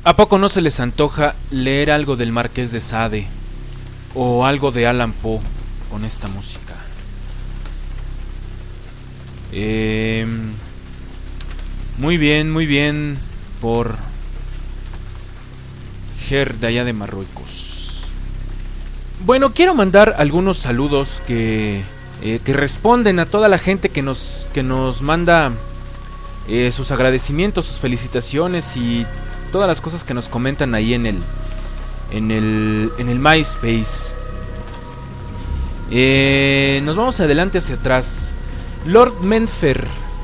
¿A poco no se les antoja leer algo del Marqués de Sade o algo de Allan Poe con esta música? Muy bien por Ger de allá de Marruecos. Bueno, quiero mandar algunos saludos que responden a toda la gente que nos manda sus agradecimientos, sus felicitaciones y todas las cosas que nos comentan ahí en el MySpace. Nos vamos adelante hacia atrás. Lord Menfer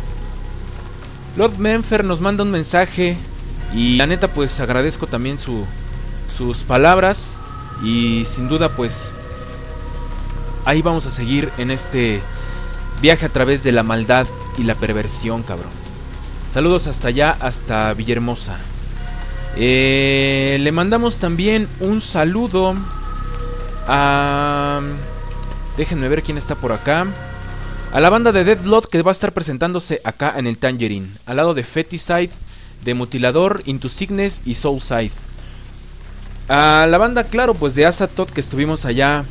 nos manda un mensaje y la neta pues agradezco también sus palabras y sin duda pues ahí vamos a seguir en este viaje a través de la maldad y la perversión, cabrón. Saludos hasta allá, hasta Villahermosa. Le mandamos también un saludo a... Déjenme ver quién está por acá. A la banda de Dead Blood que va a estar presentándose acá en el Tangerine, al lado de Feticide, de Mutilador, Into Sickness y Soulside. A la banda, claro, pues de Azathoth que estuvimos allá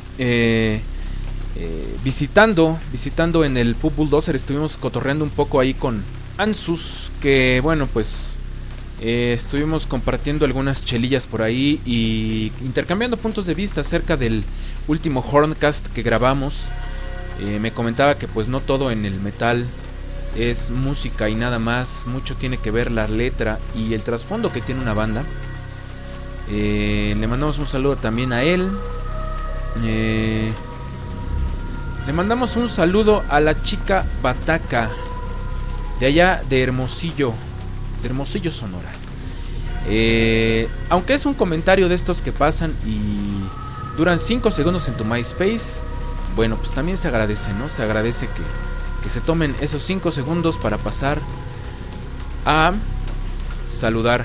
visitando en el Pub Bulldozer. Estuvimos cotorreando un poco ahí con Ansus, que bueno, pues estuvimos compartiendo algunas chelillas por ahí y intercambiando puntos de vista acerca del último Horncast que grabamos. Me comentaba que pues no todo en el metal es música y nada más, mucho tiene que ver la letra y el trasfondo que tiene una banda. Le mandamos un saludo también a él. Le mandamos un saludo a la chica Bataca de allá de Hermosillo Sonora. Aunque es un comentario de estos que pasan y duran 5 segundos en tu MySpace, bueno, pues también se agradece, ¿no? Se agradece que se tomen esos 5 segundos para pasar a saludar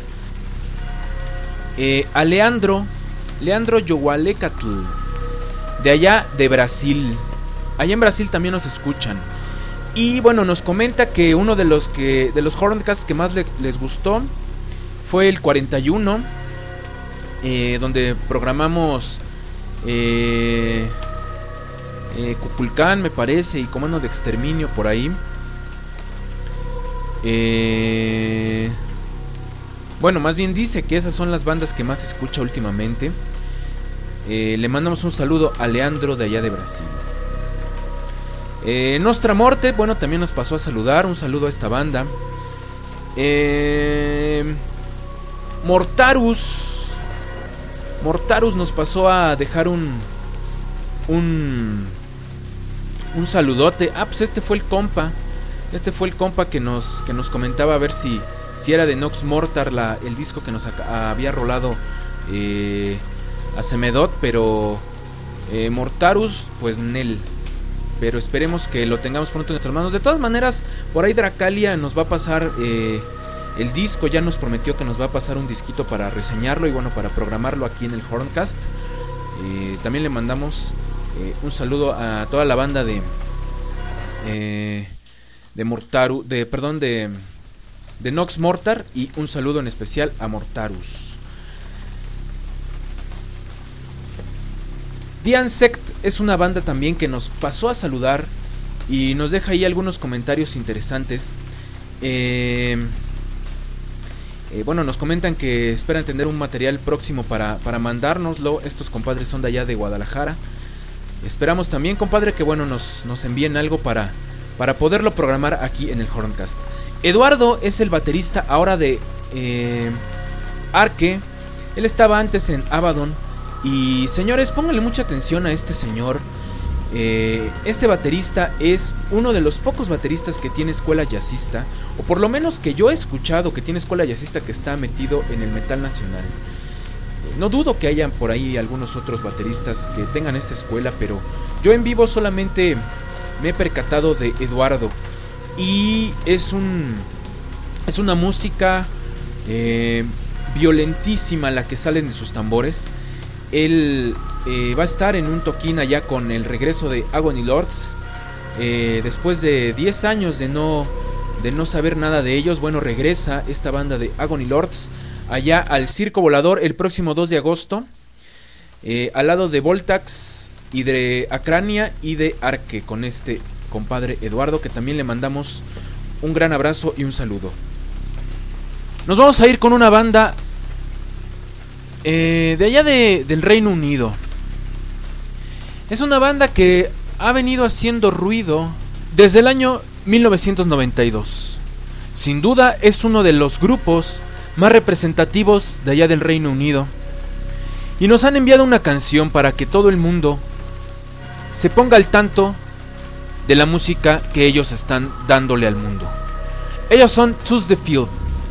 a Leandro Yowalecatl, de allá de Brasil. Allá en Brasil también nos escuchan. Y bueno, nos comenta que uno de los Horncasts que más les gustó fue el 41, donde programamos Kukulkan, me parece, y Comando de Exterminio por ahí. Bueno, más bien dice que esas son las bandas que más escucha últimamente. Le mandamos un saludo a Leandro de allá de Brasil. Nostra Morte, bueno, también nos pasó a saludar. Un saludo a esta banda. Mortarus nos pasó a dejar un saludote. Ah, pues este fue el compa que nos comentaba a ver si era de Nox Mortar el disco que nos había rolado a Semedot, pero Mortarus pues nel. Pero esperemos que lo tengamos pronto en nuestras manos. De todas maneras, por ahí Dracalia nos va a pasar el disco. Ya nos prometió que nos va a pasar un disquito para reseñarlo y bueno, para programarlo aquí en el Horncast. También le mandamos un saludo a toda la banda de Nox Mortar, y un saludo en especial a Mortarus. The Ansect es una banda también que nos pasó a saludar y nos deja ahí algunos comentarios interesantes. Bueno, nos comentan que esperan tener un material próximo para mandárnoslo. Estos compadres son de allá de Guadalajara. Esperamos también, compadre, que bueno, nos envíen algo para poderlo programar aquí en el Horncast. Eduardo es el baterista ahora de Arque. Él estaba antes en Abaddon. Y señores, pónganle mucha atención a este señor. Este baterista es uno de los pocos bateristas que tiene escuela jazzista, o por lo menos que yo he escuchado que tiene escuela jazzista, que está metido en el metal nacional. No dudo que hayan por ahí algunos otros bateristas que tengan esta escuela, pero yo en vivo solamente me he percatado de Eduardo. Y es una música violentísima la que salen de sus tambores. Él va a estar en un toquín allá con el regreso de Agony Lords. Después de 10 años de no saber nada de ellos, bueno, regresa esta banda de Agony Lords allá al Circo Volador el próximo 2 de agosto, al lado de Voltax y de Acrania y de Arque, con este compadre Eduardo, que también le mandamos un gran abrazo y un saludo. Nos vamos a ir con una banda de allá del Reino Unido. Es una banda que ha venido haciendo ruido desde el año 1992. Sin duda es uno de los grupos más representativos de allá del Reino Unido. Y nos han enviado una canción para que todo el mundo se ponga al tanto de la música que ellos están dándole al mundo. Ellos son Tus the Field.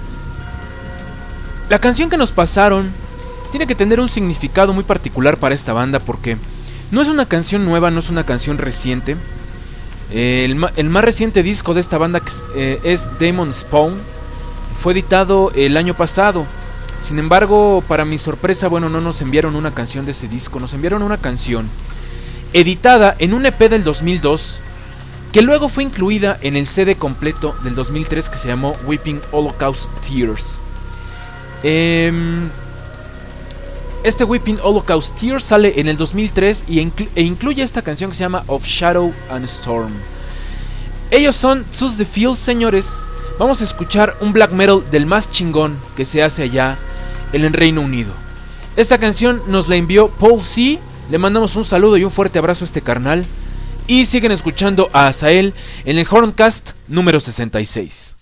La canción que nos pasaron tiene que tener un significado muy particular para esta banda, porque no es una canción nueva, no es una canción reciente. El más reciente disco de esta banda es Demon Spawn. Fue editado el año pasado. Sin embargo, para mi sorpresa, bueno, no nos enviaron una canción de ese disco. Nos enviaron una canción editada en un EP del 2002, que luego fue incluida en el CD completo del 2003, que se llamó Weeping Holocaust Tears. Este Weeping Holocaust Tears sale en el 2003 e incluye esta canción que se llama Of Shadow and Storm. Ellos son Tus the Field, señores. Vamos a escuchar un black metal del más chingón que se hace allá en el Reino Unido. Esta canción nos la envió Paul C. Le mandamos un saludo y un fuerte abrazo a este carnal. Y siguen escuchando a Azael en el Horncast número 66.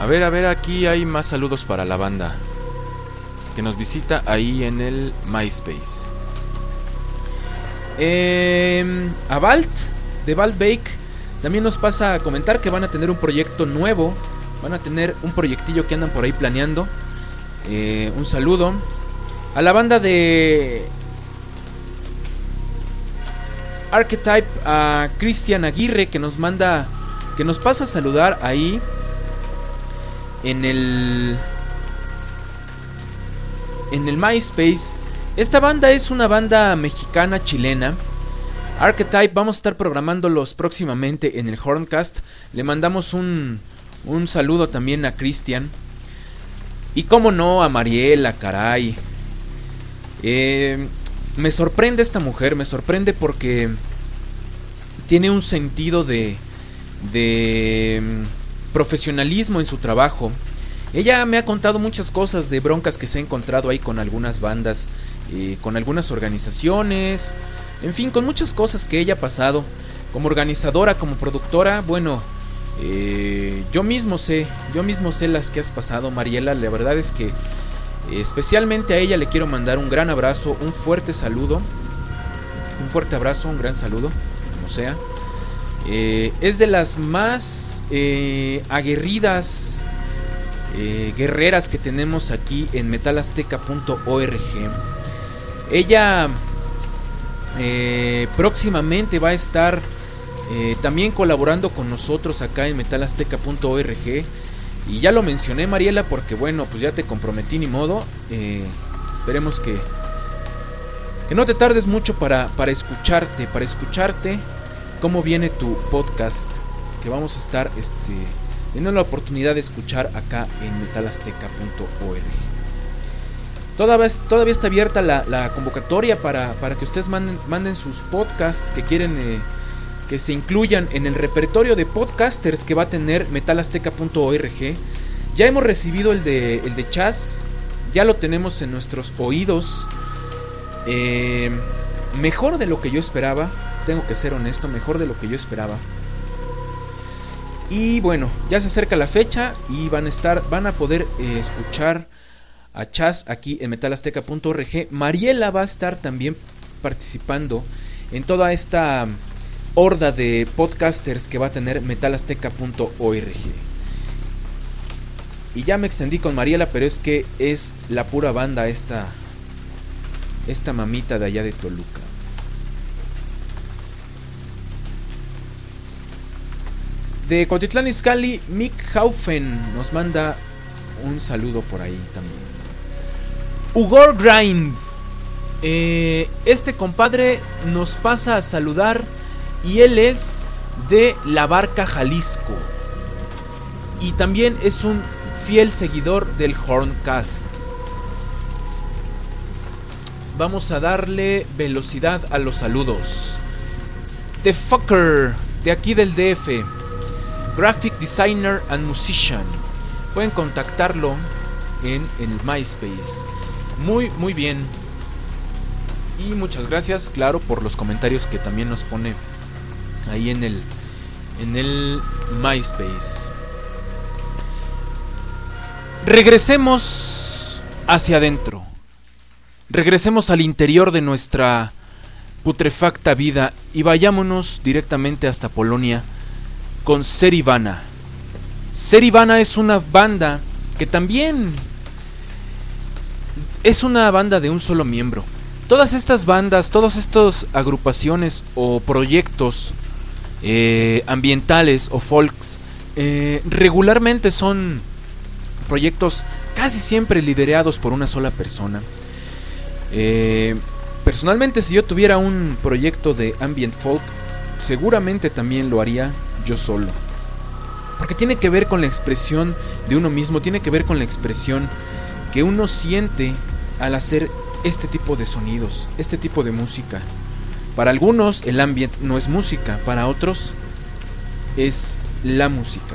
A ver, aquí hay más saludos para la banda que nos visita ahí en el MySpace. A Valt, de Valt Bake, también nos pasa a comentar que van a tener un proyecto nuevo. Van a tener un proyectillo que andan por ahí planeando. Un saludo a la banda de Archetype, a Cristian Aguirre, que nos pasa a saludar ahí en el MySpace. Esta banda es una banda mexicana chilena. Archetype, vamos a estar programándolos próximamente en el Horncast. Le mandamos un saludo también a Cristian. Y cómo no, a Mariela, caray. Me sorprende esta mujer, me sorprende porque tiene un sentido de profesionalismo en su trabajo. Ella me ha contado muchas cosas de broncas que se ha encontrado ahí con algunas bandas, con algunas organizaciones, en fin, con muchas cosas que ella ha pasado. Como organizadora, como productora, bueno, yo mismo sé las que has pasado, Mariela. La verdad es que especialmente a ella le quiero mandar un gran abrazo, un fuerte saludo, un fuerte abrazo, un gran saludo, como sea. Es de las más aguerridas guerreras que tenemos aquí en metalazteca.org. Ella próximamente va a estar también colaborando con nosotros acá en metalazteca.org. Y ya lo mencioné, Mariela, porque bueno, pues ya te comprometí, ni modo. Esperemos que no te tardes mucho para escucharte cómo viene tu podcast, que vamos a estar teniendo la oportunidad de escuchar acá en metalazteca.org. Todavía está abierta la convocatoria para que ustedes manden sus podcasts que quieren que se incluyan en el repertorio de podcasters que va a tener metalazteca.org. Ya hemos recibido el de Chas, ya lo tenemos en nuestros oídos. Mejor de lo que yo esperaba, tengo que ser honesto, mejor de lo que yo esperaba. Y bueno, ya se acerca la fecha y van a poder escuchar a Chas aquí en metalazteca.org. Mariela va a estar también participando en toda esta horda de podcasters que va a tener metalazteca.org. Y ya me extendí con Mariela, pero es que es la pura banda esta mamita de allá de Toluca. De Cuautitlán Izcalli, Mick Haufen nos manda un saludo por ahí también. Ugor Grind, este compadre nos pasa a saludar y él es de La Barca, Jalisco, y también es un fiel seguidor del Horncast. Vamos a darle velocidad a los saludos. The Fucker, de aquí del DF, Graphic Designer and Musician. Pueden contactarlo en el MySpace. Muy bien. Y muchas gracias, claro, por los comentarios que también nos pone ahí en el MySpace. Regresemos hacia adentro. Regresemos al interior de nuestra putrefacta vida y vayámonos directamente hasta Polonia con Serivana. Serivana es una banda que también es una banda de un solo miembro. Todas estas bandas, todas estas agrupaciones o proyectos ambientales o folks regularmente son proyectos casi siempre liderados por una sola persona. Personalmente, si yo tuviera un proyecto de ambient folk, seguramente también lo haría yo solo, porque tiene que ver con la expresión de uno mismo, tiene que ver con la expresión que uno siente al hacer este tipo de sonidos, este tipo de música. Para algunos el ambient no es música, para otros es la música.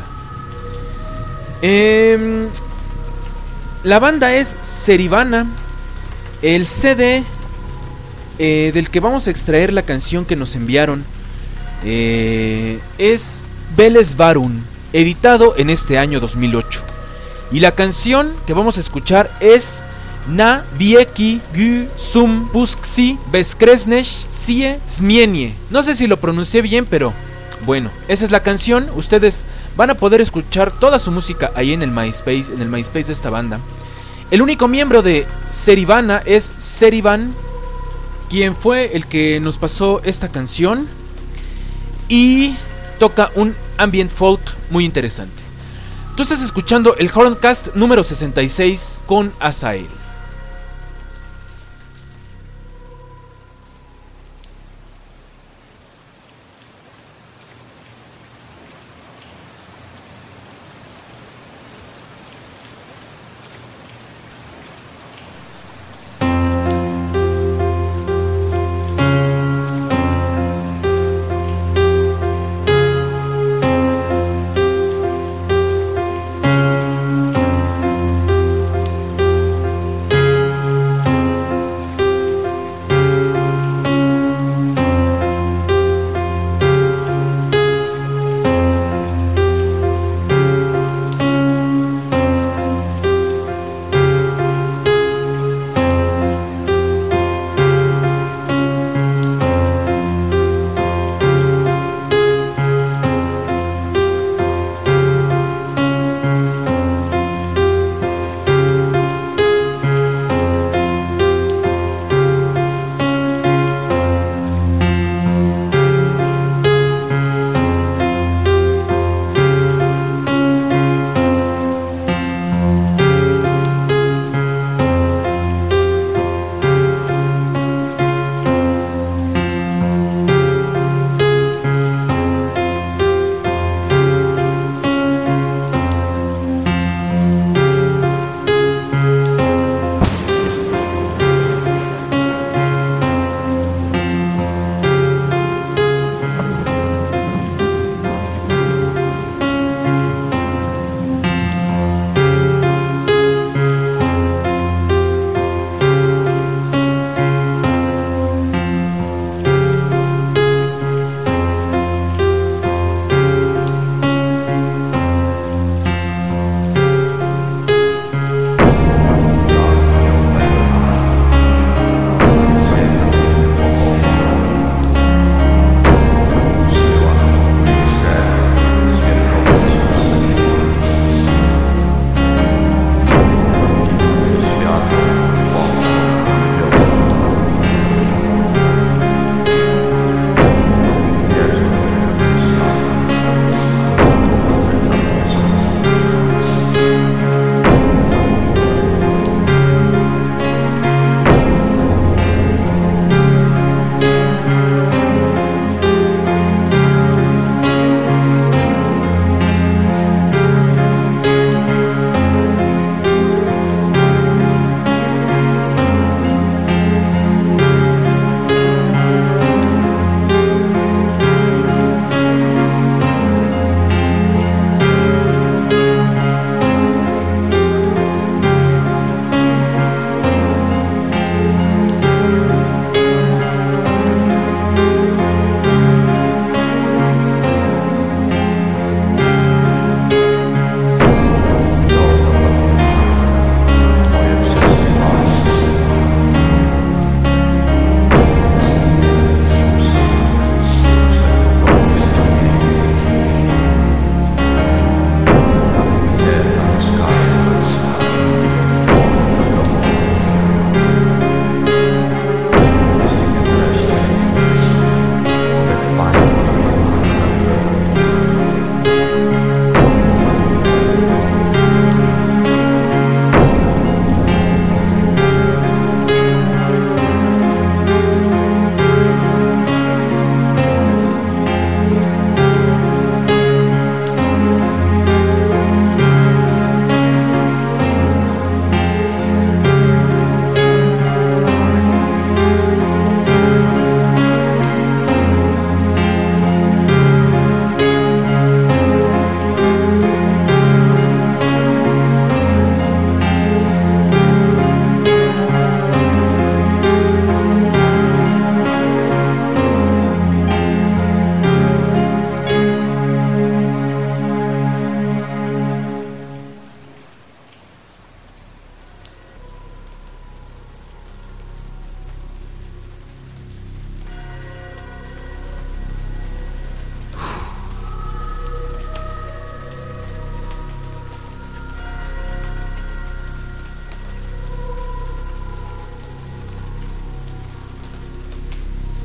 La banda es Serivana. El CD del que vamos a extraer la canción que nos enviaron es Veles Varun, editado en este año 2008. Y la canción que vamos a escuchar es Na Wieki Gu Sum Pusksi Beskresnech Sie Zmienie. No sé si lo pronuncié bien, pero bueno, esa es la canción. Ustedes van a poder escuchar toda su música ahí en el MySpace de esta banda. El único miembro de Serivana es Serivan, quien fue el que nos pasó esta canción y toca un ambient folk muy interesante. Tú estás escuchando el Horncast número 66 con Asael.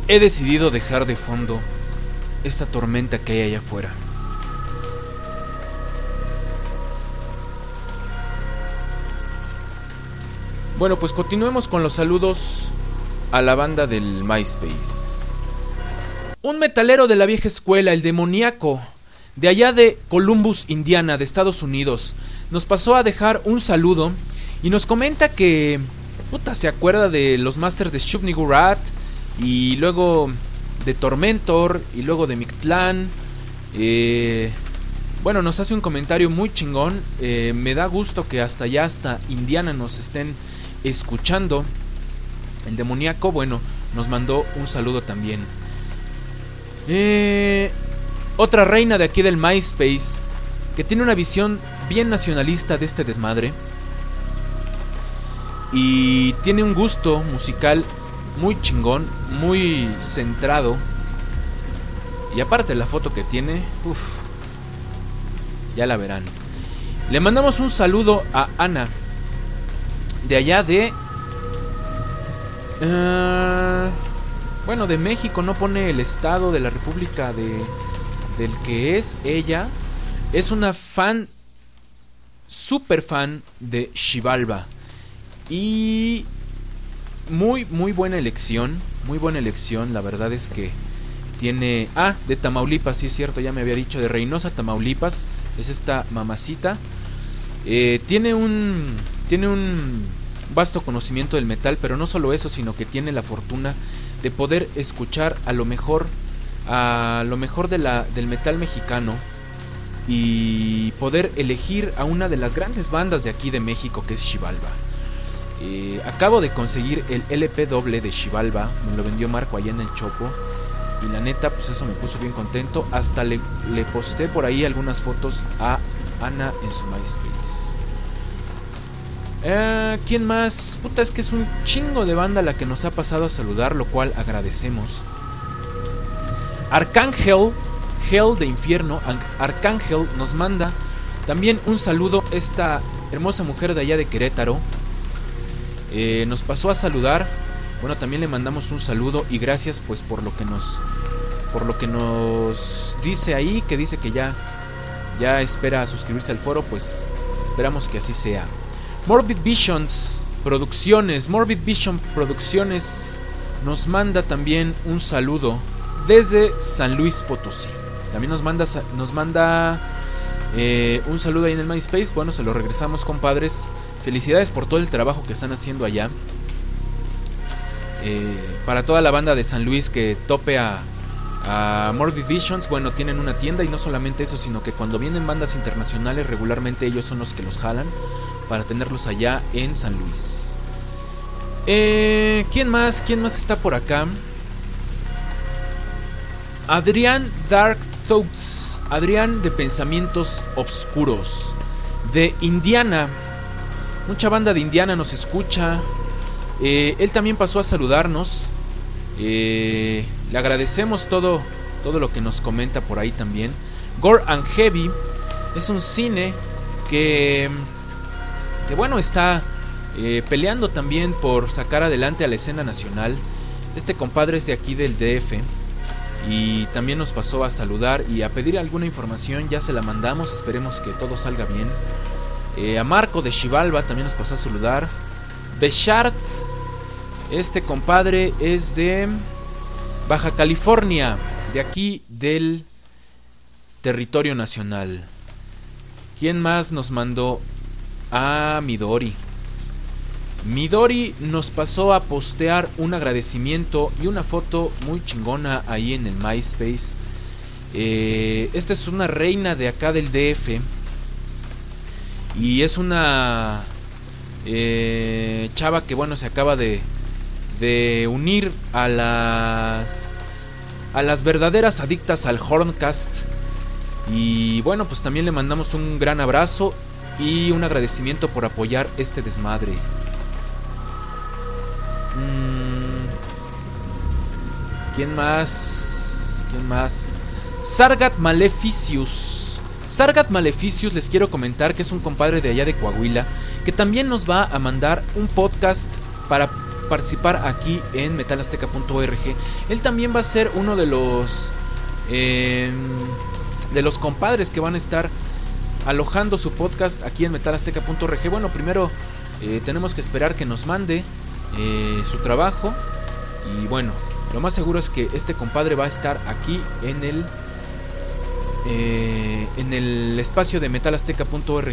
he decidido dejar de fondo esta tormenta que hay allá afuera. Bueno, pues continuemos con los saludos a la banda del MySpace. Un metalero de la vieja escuela, el demoníaco, de allá de Columbus, Indiana, de Estados Unidos, nos pasó a dejar un saludo y nos comenta que se acuerda de los masters de Shub-Niggurath y luego de Tormentor y luego de Mictlán. Bueno, nos hace un comentario muy chingón. Me da gusto que hasta allá, hasta Indiana, nos estén escuchando. El demoníaco, bueno, nos mandó un saludo también. Otra reina de aquí del MySpace, que tiene una visión bien nacionalista de este desmadre y tiene un gusto musical muy chingón, muy centrado. Y aparte la foto que tiene, ya la verán. Le mandamos un saludo a Ana, de allá de de México. No pone el estado de la república del que es ella. Es una fan, super fan de Xibalba. Y muy buena elección. Muy buena elección. La verdad es que tiene... de Tamaulipas, sí es cierto, ya me había dicho. De Reynosa, Tamaulipas. Es esta mamacita. Tiene un vasto conocimiento del metal, pero no solo eso, sino que tiene la fortuna de poder escuchar a lo mejor del metal mexicano y poder elegir a una de las grandes bandas de aquí de México, que es Xibalba. Acabo de conseguir el LP doble de Xibalba, me lo vendió Marco allá en el Chopo, y la neta, pues eso me puso bien contento. Hasta le posté por ahí algunas fotos a Ana en su MySpace. ¿Quién más? Es que es un chingo de banda la que nos ha pasado a saludar, lo cual agradecemos. Arcángel, Hell de Infierno, Arcángel nos manda también un saludo. Esta hermosa mujer de allá de Querétaro nos pasó a saludar. Bueno, también le mandamos un saludo y gracias pues por lo que nos dice ahí, que dice que ya espera suscribirse al foro. Pues esperamos que así sea. Morbid Vision Producciones nos manda también un saludo desde San Luis Potosí. También nos manda un saludo ahí en el MySpace. Bueno, se lo regresamos, compadres. Felicidades por todo el trabajo que están haciendo allá. Para toda la banda de San Luis que tope a Morbid Visions, bueno, tienen una tienda, y no solamente eso, sino que cuando vienen bandas internacionales, regularmente ellos son los que los jalan para tenerlos allá en San Luis. ¿Quién más está por acá? Adrián Dark Thoughts, Adrián de Pensamientos Obscuros, de Indiana. Mucha banda de Indiana nos escucha. Él también pasó a saludarnos. Le agradecemos todo lo que nos comenta por ahí también. Gore and Heavy es un cine que bueno, está peleando también por sacar adelante a la escena nacional. Este compadre es de aquí del DF y también nos pasó a saludar y a pedir alguna información. Ya se la mandamos, esperemos que todo salga bien. A Marco de Xibalba también nos pasó a saludar. Bechart, este compadre es de Baja California, de aquí del territorio nacional. ¿Quién más nos mandó? Midori. Midori nos pasó a postear un agradecimiento y una foto muy chingona ahí en el MySpace. Esta es una reina de acá del DF y es una chava que bueno, se acaba de unir a las verdaderas adictas al Horncast. Y bueno, pues también le mandamos un gran abrazo y un agradecimiento por apoyar este desmadre. ¿Quién más? Sargat Maleficius. Sargat Maleficius, les quiero comentar que es un compadre de allá de Coahuila, que también nos va a mandar un podcast para participar aquí en metalazteca.org. Él también va a ser uno de los compadres que van a estar alojando su podcast aquí en metalazteca.org. Bueno, primero tenemos que esperar que nos mande su trabajo. Y bueno, lo más seguro es que este compadre va a estar aquí en el espacio de metalazteca.org.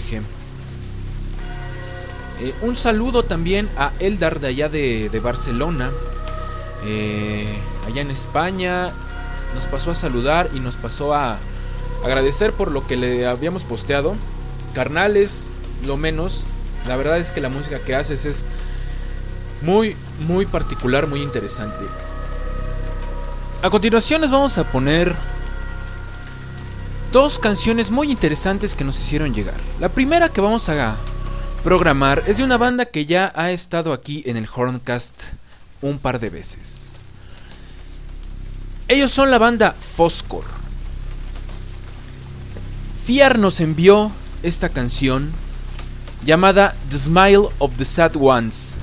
Un saludo también a Eldar de allá de Barcelona, allá en España. Nos pasó a saludar y nos pasó a agradecer por lo que le habíamos posteado. Carnales, lo menos. La verdad es que la música que haces es muy, muy particular, muy interesante. A continuación les vamos a poner dos canciones muy interesantes que nos hicieron llegar. La primera que vamos a programar es de una banda que ya ha estado aquí en el Horncast un par de veces. Ellos son la banda Foscor. Fiar nos envió esta canción llamada The Smile of the Sad Ones.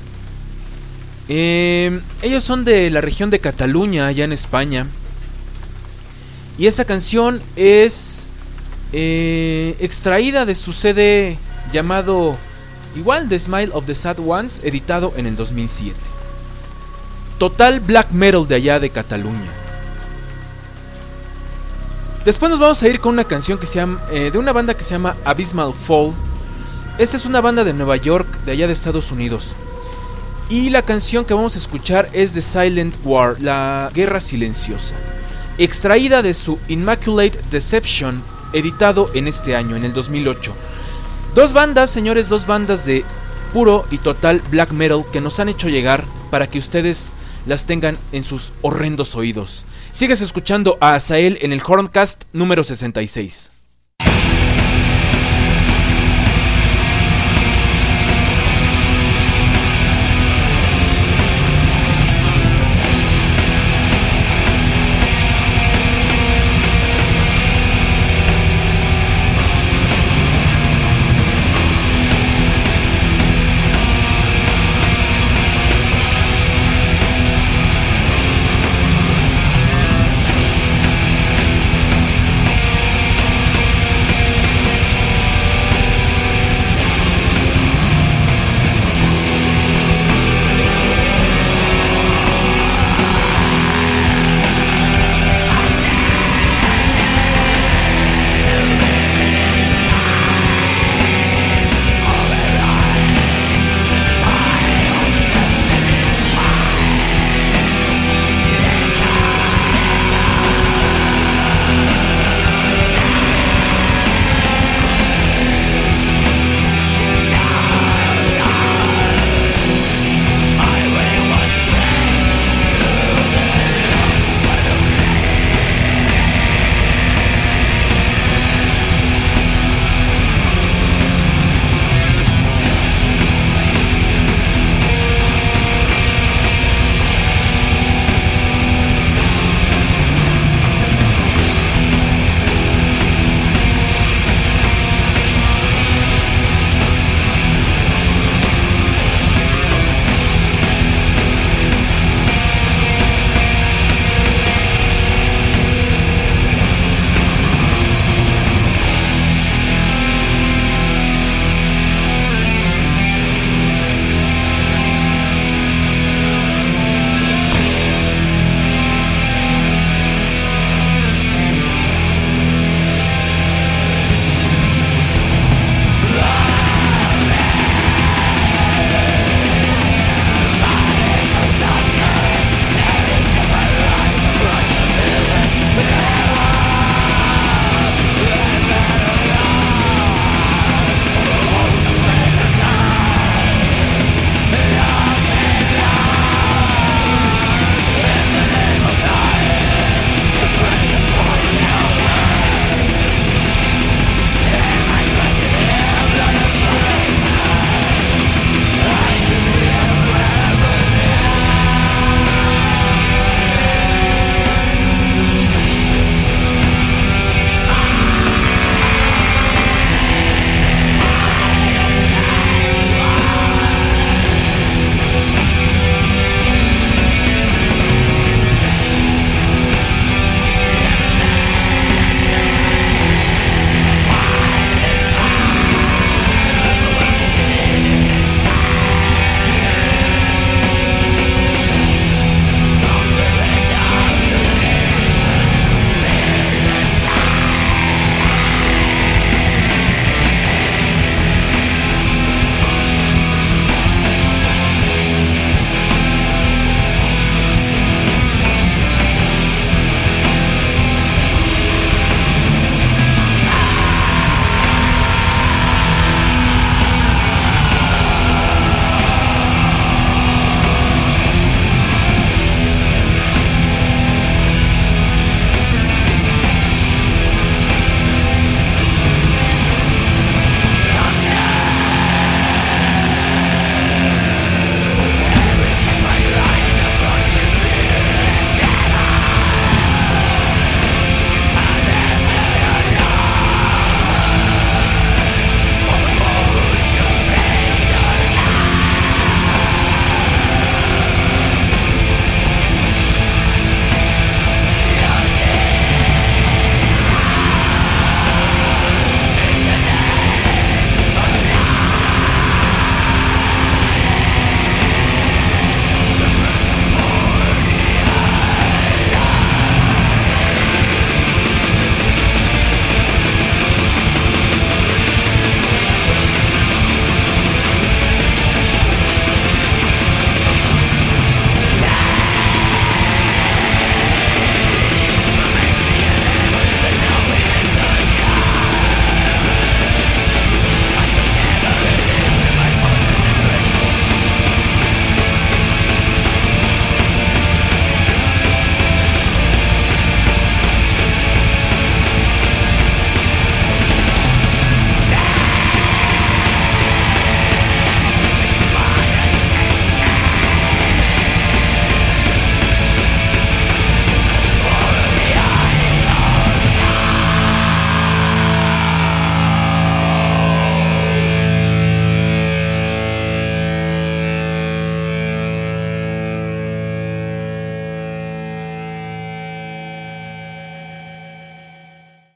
Ellos son de la región de Cataluña, allá en España. Y esta canción es extraída de su CD llamado igual The Smile of the Sad Ones, editado en el 2007. Total black metal de allá de Cataluña. Después nos vamos a ir con una canción que se llama, de una banda que se llama Abysmal Fall. Esta es una banda de Nueva York, de allá de Estados Unidos. Y la canción que vamos a escuchar es The Silent War, la guerra silenciosa, extraída de su Immaculate Deception, editado en este año, en el 2008. Dos bandas, señores, dos bandas de puro y total black metal que nos han hecho llegar para que ustedes las tengan en sus horrendos oídos. Sigues escuchando a Azael en el Horncast número 66.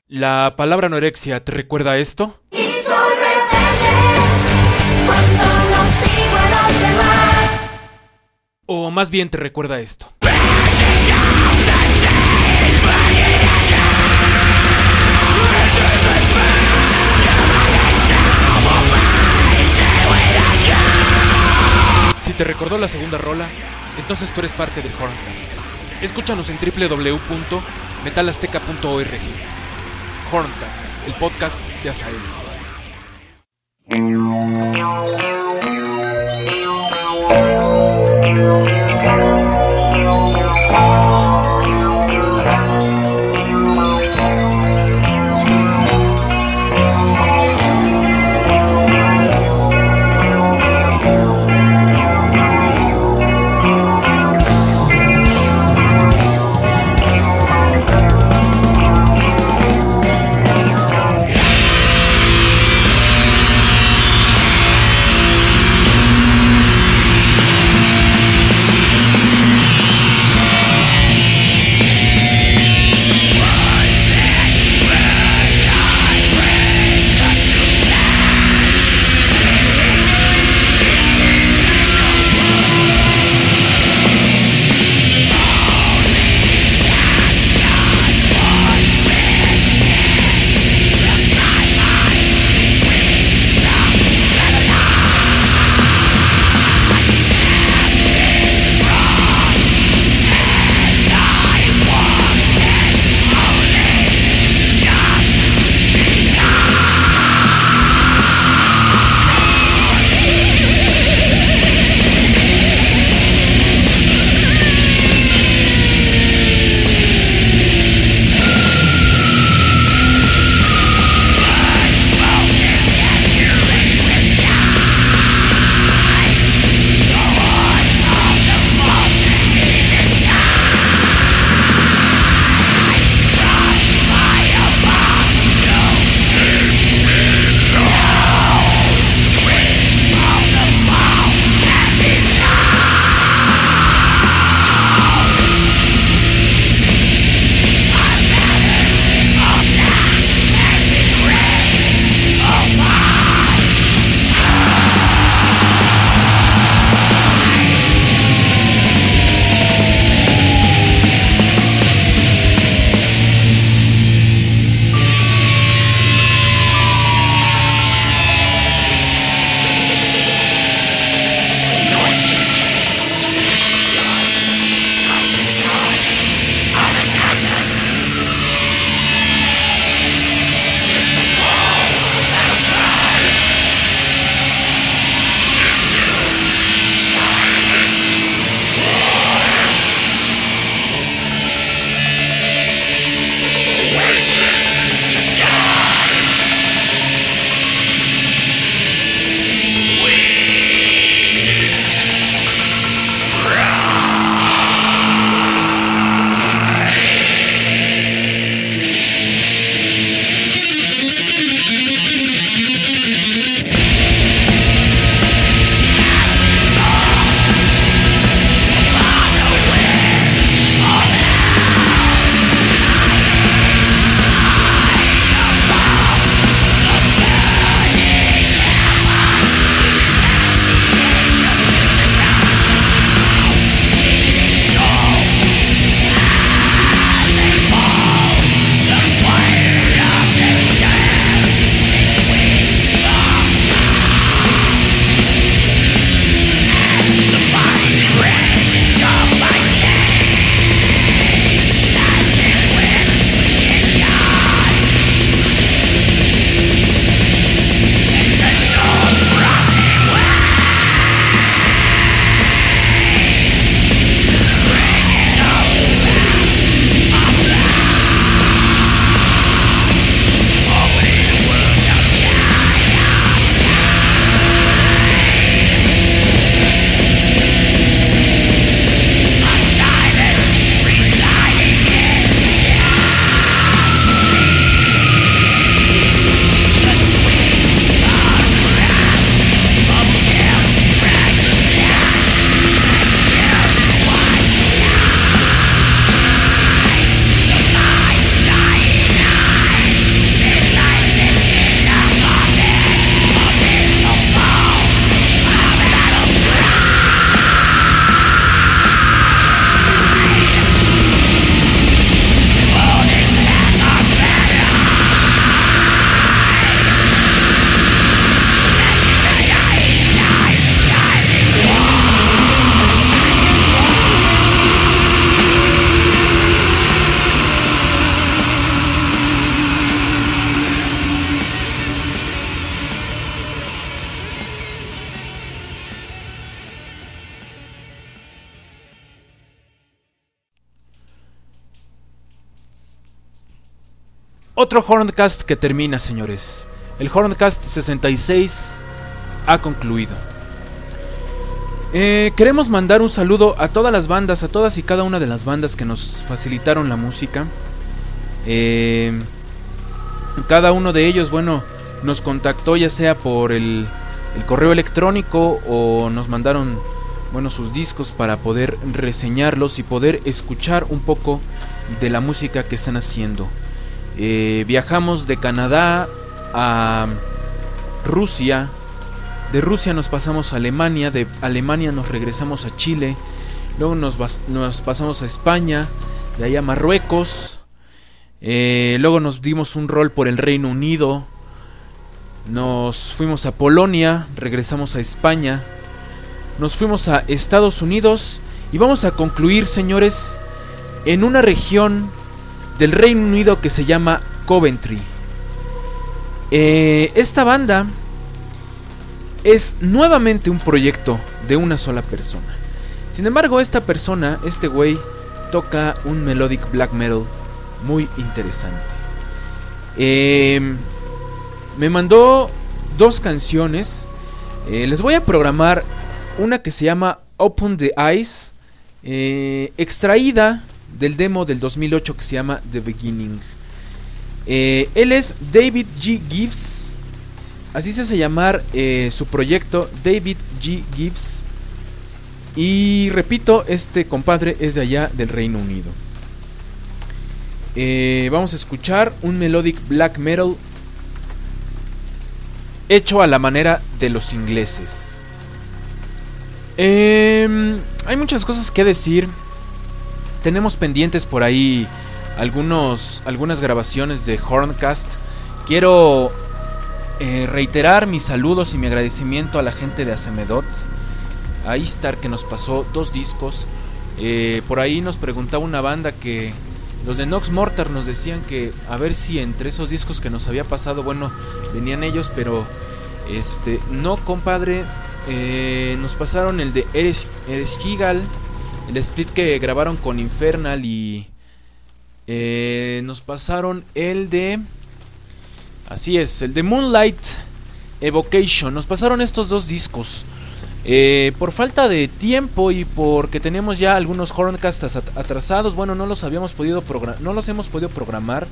¿La palabra anorexia te recuerda a esto? Y soy rebelde cuando no sigo a los demás. ¿O más bien te recuerda a esto? Si te recordó la segunda rola, entonces tú eres parte del Horncast. Escúchanos en www.metalazteca.org. Horncast, el podcast de Asael. Otro Horncast que termina, señores. El Horncast 66 ha concluido. Queremos mandar un saludo a todas las bandas, a todas y cada una de las bandas que nos facilitaron la música. Cada uno de ellos, bueno, nos contactó ya sea por el correo electrónico o nos mandaron, bueno, sus discos para poder reseñarlos y poder escuchar un poco de la música que están haciendo. Viajamos de Canadá a Rusia, de Rusia nos pasamos a Alemania, de Alemania nos regresamos a Chile, luego nos pasamos a España, de ahí a Marruecos, luego nos dimos un rol por el Reino Unido, nos fuimos a Polonia, regresamos a España, nos fuimos a Estados Unidos y vamos a concluir, señores, en una región del Reino Unido que se llama Coventry. Esta banda es nuevamente un proyecto de una sola persona. Sin embargo, esta persona, este güey, toca un melodic black metal muy interesante. Me mandó 2 canciones. Les voy a programar una que se llama Open the Eyes, extraída del demo del 2008 que se llama The Beginning. Él es David G. Gibbs, así se hace llamar su proyecto, David G. Gibbs. Y repito, este compadre es de allá del Reino Unido. Vamos a escuchar un melodic black metal hecho a la manera de los ingleses. Hay muchas cosas que decir. Tenemos pendientes por ahí algunas grabaciones de Horncast. Quiero reiterar mis saludos y mi agradecimiento a la gente de Acemedot, a Istar, que nos pasó 2 discos. Por ahí nos preguntaba una banda que los de Nox Mortar nos decían que a ver si entre esos discos que nos había pasado, bueno, venían ellos, pero no, compadre. Nos pasaron el de Ereshkigal, el split que grabaron con Infernal, y nos pasaron el de, así es, el de Moonlight Evocation. Nos pasaron estos 2 discos. Por falta de tiempo y porque tenemos ya algunos Horncasts atrasados, bueno, no los hemos podido programar.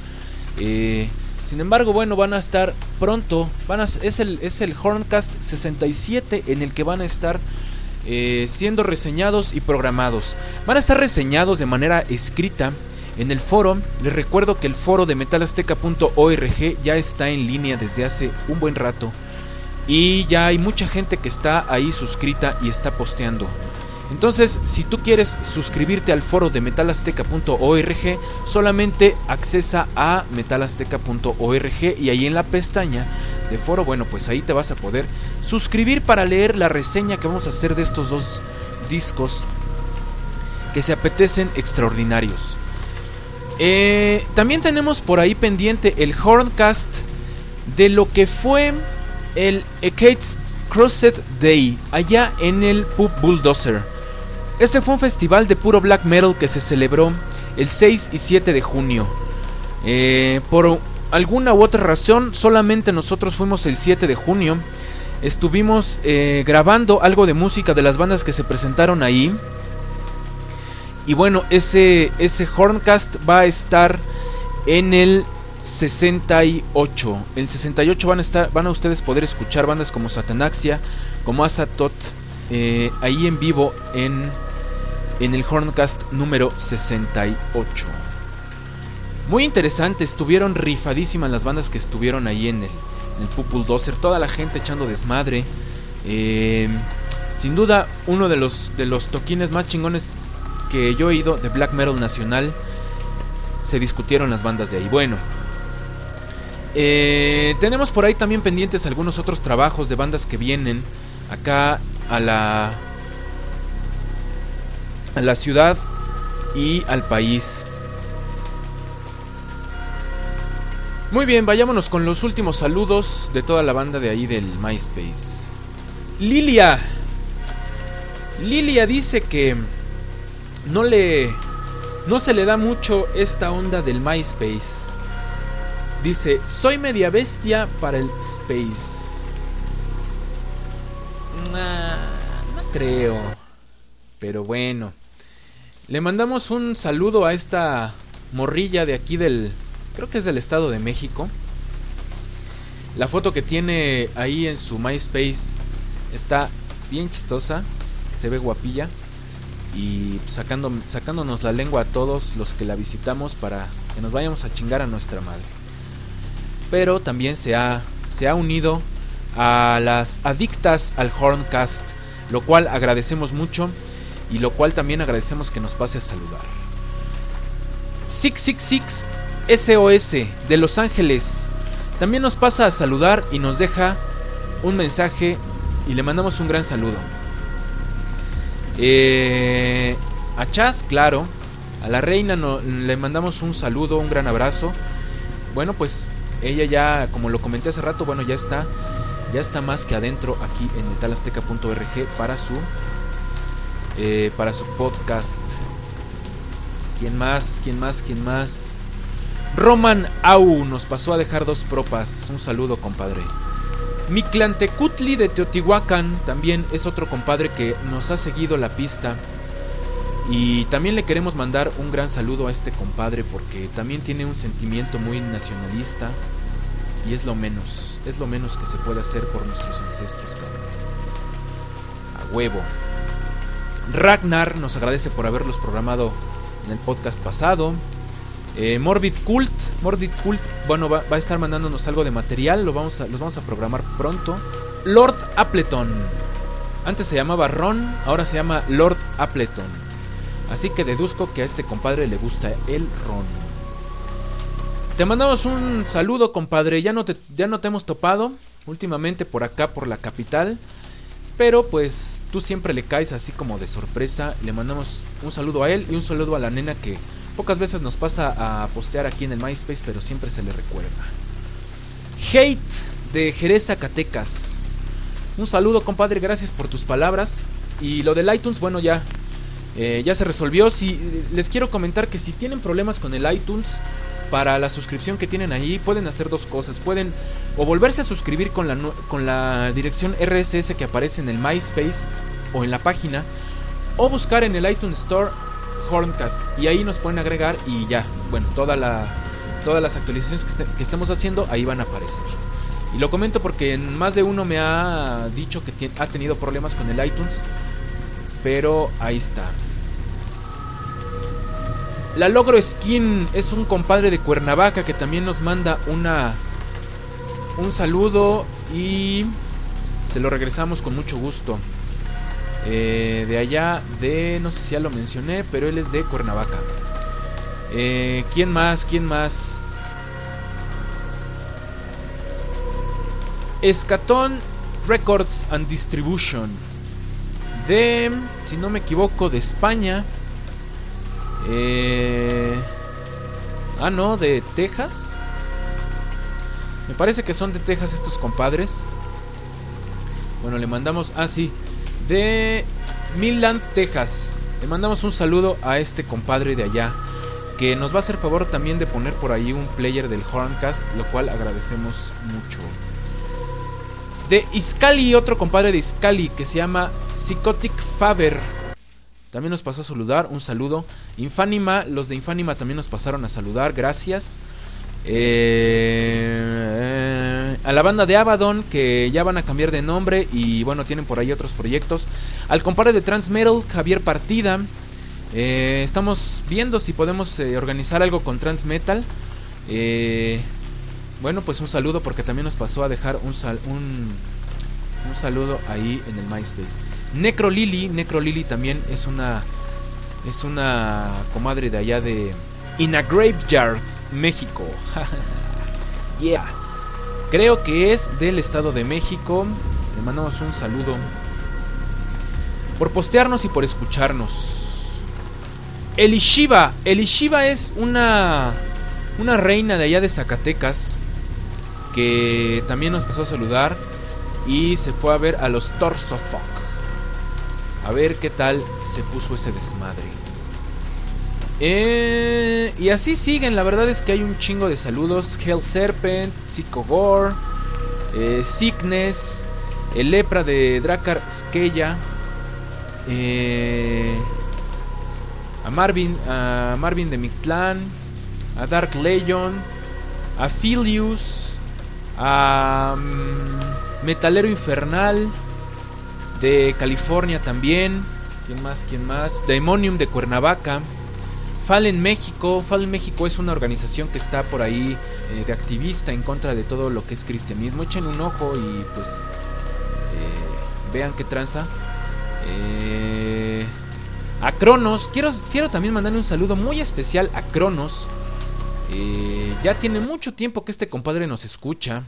Sin embargo, bueno, van a estar pronto. Es el Horncast 67 en el que van a estar siendo reseñados y programados. Van a estar reseñados de manera escrita en el foro. Les recuerdo que el foro de metalazteca.org ya está en línea desde hace un buen rato. Y ya hay mucha gente que está ahí suscrita y está posteando. Entonces, si tú quieres suscribirte al foro de metalazteca.org, solamente accesa a metalazteca.org y ahí en la pestaña de foro, bueno, pues ahí te vas a poder suscribir para leer la reseña que vamos a hacer de estos 2 discos que se apetecen extraordinarios. También tenemos por ahí pendiente el Horncast de lo que fue el Ecates Crossed Day allá en el Pub Bulldozer. Este fue un festival de puro black metal que se celebró el 6 y 7 de junio. Por alguna u otra razón, solamente nosotros fuimos el 7 de junio. Estuvimos grabando algo de música de las bandas que se presentaron ahí. Y bueno, ese Horncast va a estar en el 68. El 68 van a ustedes poder escuchar bandas como Satanaxia, como Azatoth, ahí en vivo en el Horncast número 68. Muy interesante, estuvieron rifadísimas las bandas que estuvieron ahí en el Pub Bulldozer, toda la gente echando desmadre. Sin duda, uno de los toquines más chingones que yo he ido de black metal nacional. Se discutieron las bandas de ahí. Bueno, tenemos por ahí también pendientes algunos otros trabajos de bandas que vienen acá a la ciudad y al país. Muy bien, vayámonos con los últimos saludos de toda la banda de ahí del MySpace. Lilia dice que no se le da mucho esta onda del MySpace. Dice, soy media bestia para el space. No creo. Pero bueno. Le mandamos un saludo a esta morrilla de aquí creo que es del Estado de México. La foto que tiene ahí en su MySpace está bien chistosa. Se ve guapilla. Y sacándonos la lengua a todos los que la visitamos para que nos vayamos a chingar a nuestra madre. Pero también se ha unido a las adictas al Horncast, lo cual agradecemos mucho y lo cual también agradecemos que nos pase a saludar. 666 SOS de Los Ángeles también nos pasa a saludar y nos deja un mensaje y le mandamos un gran saludo. A Chas, claro, a la reina le mandamos un saludo, un gran abrazo. Bueno, pues ella ya, como lo comenté hace rato, bueno, ya está más que adentro aquí en metalazteca.org para su podcast. ¿Quién más? Roman Au nos pasó a dejar 2 propas. Un saludo, compadre. Mictlantecutli de Teotihuacán también es otro compadre que nos ha seguido la pista. Y también le queremos mandar un gran saludo a este compadre porque también tiene un sentimiento muy nacionalista. Y es lo menos que se puede hacer por nuestros ancestros, cabrón. A huevo. Ragnar nos agradece por haberlos programado en el podcast pasado. Morbid Cult, bueno, va a estar mandándonos algo de material, los vamos a programar pronto. Lord Appleton, antes se llamaba Ron, ahora se llama Lord Appleton. Así que deduzco que a este compadre le gusta el ron. Te mandamos un saludo, compadre. Ya no te hemos topado últimamente por acá, por la capital, pero pues tú siempre le caes así como de sorpresa. Le mandamos un saludo a él y un saludo a la nena que pocas veces nos pasa a postear aquí en el MySpace, pero siempre se le recuerda. Hate de Jerez, Zacatecas. Un saludo, compadre, gracias por tus palabras. Y lo del iTunes, bueno, ya se resolvió. Les quiero comentar que si tienen problemas con el iTunes, para la suscripción que tienen ahí, pueden hacer 2 cosas. Pueden o volverse a suscribir con la dirección RSS que aparece en el MySpace o en la página, o buscar en el iTunes Store Horncast y ahí nos pueden agregar y ya, bueno, todas las actualizaciones que estemos haciendo ahí van a aparecer. Y lo comento porque más de uno me ha dicho que ha tenido problemas con el iTunes, pero ahí está. La Logro Skin es un compadre de Cuernavaca que también nos manda un saludo y se lo regresamos con mucho gusto. De allá no sé si ya lo mencioné, pero él es de Cuernavaca. ¿Quién más? Escatón Records and Distribution de, si no me equivoco, de España. No, de Texas. Me parece que son de Texas estos compadres. Bueno, le mandamos, de Midland, Texas. Le mandamos un saludo a este compadre de allá, que nos va a hacer favor también de poner por ahí un player del Horncast, lo cual agradecemos mucho. De Izcali, otro compadre de Izcali que se llama Psychotic Faber, también nos pasó a saludar, un saludo. Infánima, los de Infánima también nos pasaron a saludar, gracias. A la banda de Abaddon, que ya van a cambiar de nombre y bueno, tienen por ahí otros proyectos. Al compadre de Transmetal, Javier Partida. Estamos viendo si podemos organizar algo con Transmetal. Bueno, pues un saludo porque también nos pasó a dejar un saludo ahí en el MySpace. Necro Lily también es una comadre de allá de In a Graveyard, México. Yeah. Creo que es del Estado de México. Le mandamos un saludo por postearnos y por escucharnos. Elishiva es una reina de allá de Zacatecas que también nos pasó a saludar y se fue a ver a los Torso Fuck. A ver qué tal se puso ese desmadre. Y así siguen, la verdad es que hay un chingo de saludos. Hell Serpent, Psycho Gore, Sickness, el Lepra de Drakkar Skella, a Marvin de Mictlán, a Dark Legion, a Philius, a Metalero Infernal de California también. ¿Quién más? Daemonium de Cuernavaca. Fallen México. Fallen México es una organización que está por ahí de activista en contra de todo lo que es cristianismo. Echen un ojo y pues vean qué tranza. A Cronos. Quiero también mandarle un saludo muy especial a Cronos. Ya tiene mucho tiempo que este compadre nos escucha.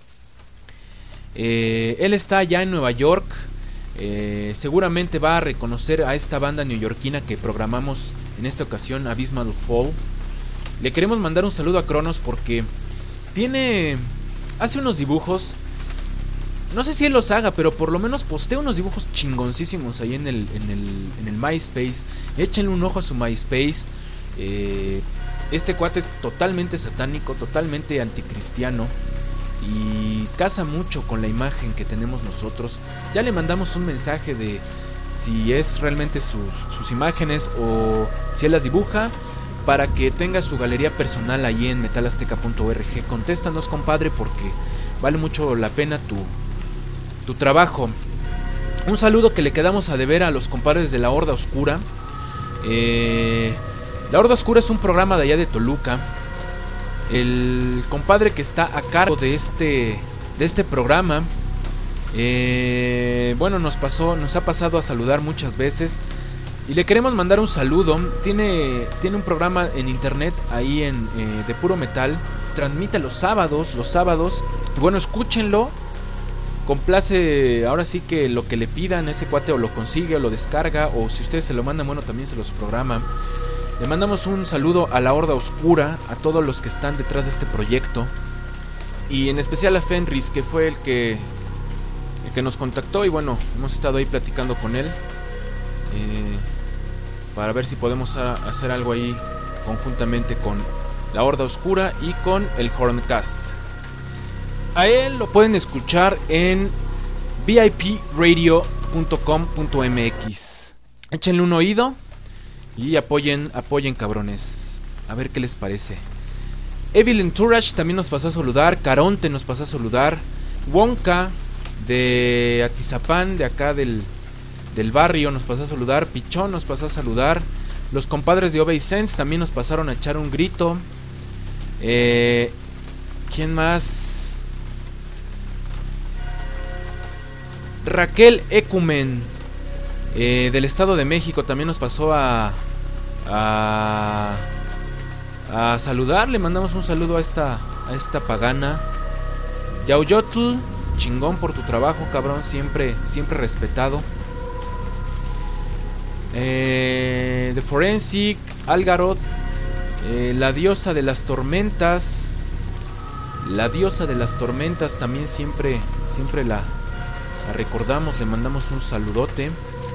Él está allá en Nueva York. Seguramente va a reconocer a esta banda neoyorquina que programamos en esta ocasión, Abysmal Fall. Le queremos mandar un saludo a Cronos porque hace unos dibujos. No sé si él los haga, pero por lo menos postea unos dibujos chingoncísimos ahí en el MySpace. Échenle un ojo a su MySpace. Este cuate es totalmente satánico, totalmente anticristiano y casa mucho con la imagen que tenemos nosotros. Ya le mandamos un mensaje de si es realmente sus imágenes o si él las dibuja, para que tenga su galería personal ahí en metalazteca.org. Contéstanos, compadre, porque vale mucho la pena tu trabajo. Un saludo que le quedamos a deber a los compadres de La Horda Oscura. La Horda Oscura es un programa de allá de Toluca. El compadre que está a cargo de este programa, bueno, nos ha pasado a saludar muchas veces y le queremos mandar un saludo. Tiene un programa en internet ahí de puro metal. Transmite los sábados. Bueno, escúchenlo. Complace ahora sí que lo que le pidan. Ese cuate o lo consigue o lo descarga, o si ustedes se lo mandan, bueno, también se los programa. Le mandamos un saludo a La Horda Oscura, a todos los que están detrás de este proyecto, y en especial a Fenris, que fue el que nos contactó. Y bueno, hemos estado ahí platicando con él para ver si podemos hacer algo ahí conjuntamente con La Horda Oscura y con el Horncast. A él lo pueden escuchar en vipradio.com.mx. Échenle un oído y apoyen, cabrones. A ver qué les parece. Evil Entourage también nos pasó a saludar. Caronte nos pasó a saludar. Wonka de Atizapán, de acá del barrio, nos pasó a saludar. Pichón nos pasó a saludar. Los compadres de Obey Sense también nos pasaron a echar un grito. ¿Quién más? Raquel Ecumen del Estado de México también nos pasó a saludar. Le mandamos un saludo a esta pagana. Yauyotl, chingón por tu trabajo, cabrón, siempre respetado. The Forensic, Algaroth, la diosa de las tormentas. La diosa de las tormentas también siempre la recordamos, le mandamos un saludote.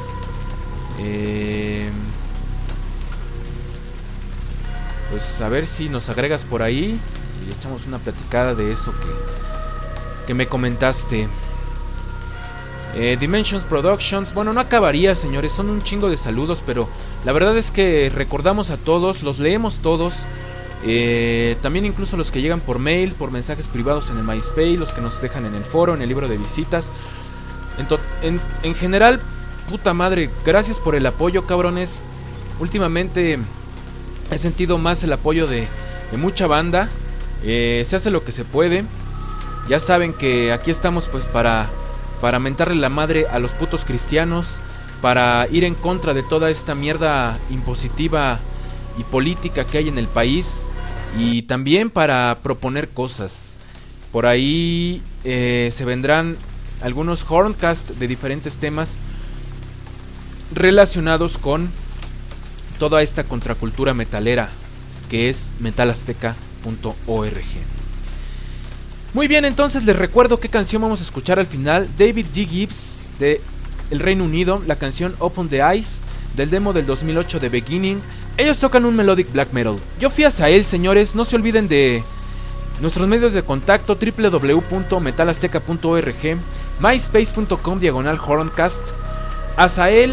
Pues a ver si nos agregas por ahí y echamos una platicada de eso que me comentaste. Dimensions Productions, bueno, no acabaría, señores, son un chingo de saludos, pero la verdad es que recordamos a todos, los leemos todos. También incluso los que llegan por mail, por mensajes privados en el MySpace, los que nos dejan en el foro, en el libro de visitas. En general, puta madre, gracias por el apoyo, cabrones. Últimamente he sentido más el apoyo de mucha banda. Se hace lo que se puede. Ya saben que aquí estamos pues para mentarle la madre a los putos cristianos, para ir en contra de toda esta mierda impositiva y política que hay en el país, y también para proponer cosas. Por ahí se vendrán algunos Horncast de diferentes temas relacionados con toda esta contracultura metalera que es metalazteca.org. Muy bien, entonces les recuerdo qué canción vamos a escuchar al final. David G. Gibbs de el Reino Unido, la canción Open the Eyes, del demo del 2008 de Beginning. Ellos tocan un melodic black metal. Yo fui a Azael, señores. No se olviden de nuestros medios de contacto: www.metalazteca.org, myspace.com/horncast, Azael,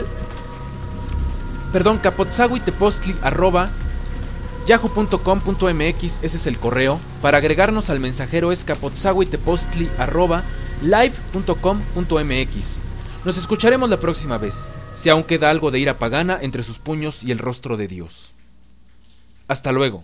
capotzahuitepostli@yahoo.com.mx, ese es el correo. Para agregarnos al mensajero es capotzahuitepostli@live.com.mx. Nos escucharemos la próxima vez, si aún queda algo de ira pagana entre sus puños y el rostro de Dios. Hasta luego.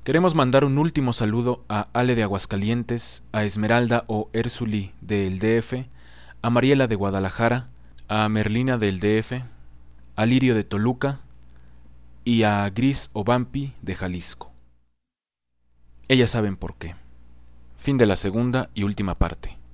Queremos mandar un último saludo a Ale de Aguascalientes, a Esmeralda o Ersuli del DF, a Mariela de Guadalajara, a Merlina del DF, a Lirio de Toluca y a Gris o Vampi de Jalisco. Ellas saben por qué. Fin de la segunda y última parte.